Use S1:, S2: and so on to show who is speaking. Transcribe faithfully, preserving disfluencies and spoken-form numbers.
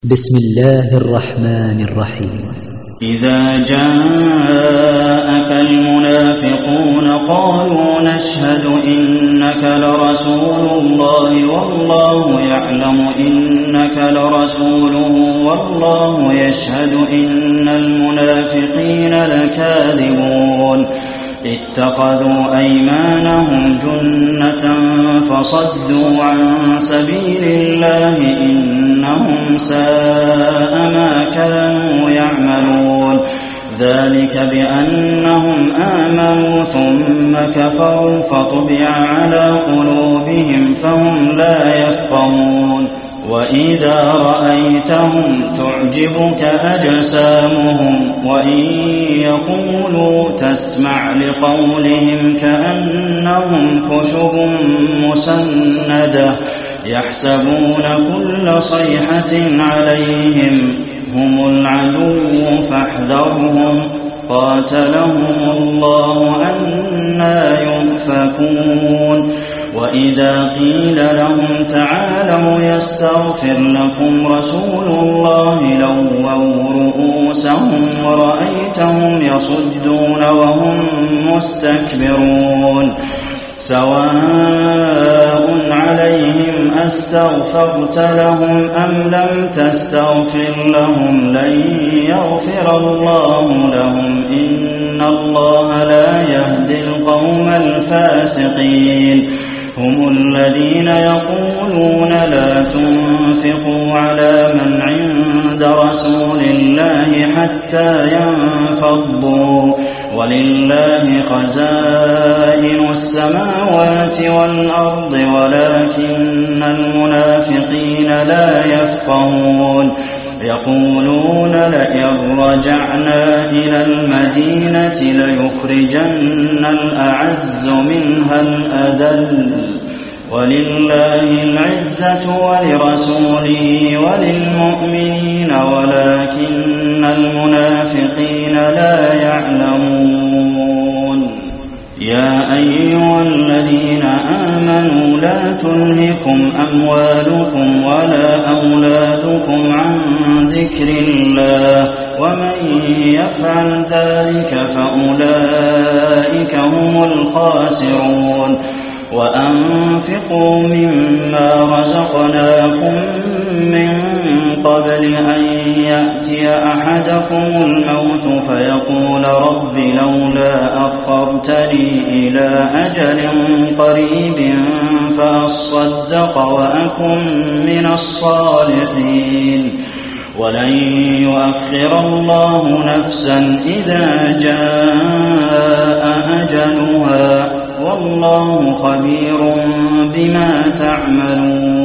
S1: بسم الله الرحمن الرحيم.
S2: إذا جاءك المنافقون قالوا نشهد إنك لرسول الله والله يعلم إنك لرسوله والله يشهد إن المنافقين لكاذبون اتخذوا أيمانهم جنة فصدوا عن سبيل الله إنهم ساء ما كانوا يعملون ذلك بأنهم آمنوا ثم كفروا فطبع على قلوبهم فهم لا يفقهون وإذا رأيتهم تعجبك أجسامهم وإن يقولوا تسمع لقولهم كأنهم خشب مسندة يحسبون كل صيحة عليهم هم العدو فاحذرهم قاتلهم الله أنى يؤفكون وإذا قيل لهم تعالوا يستغفر لكم رسول الله لووا رؤوسهم ورأيتهم يصدون وهم مستكبرون سواء عليهم أستغفرت لهم أم لم تستغفر لهم لن يغفر الله لهم إن الله لا يهدي القوم الفاسقين هم الذين يقولون لا تنفقوا على من عند رسول الله حتى ينفضوا ولله خزائن السماوات والأرض ولكن المنافقين لا يفقهون يقولون لئن رجعنا إلى المدينة ليخرجن الأعز منها الأذل ولله العزة ولرسوله وللمؤمنين ولكن المنافقين لا يعلمون يا أيها الذين آمنوا لا تلهكم أموالكم ولا أولادكم عن ذكر الله ومن يفعل ذلك فأولئك هم الخاسرون وأنفقوا مما رزقناكم من قبل أن يأتي أحدكم الموت فيقول رب لولا أخرتني إلى أجل قريب فأصدق وأكن من الصالحين ولن يؤخر الله نفسا إذا جاء أجلها والله خبير بما تعملون.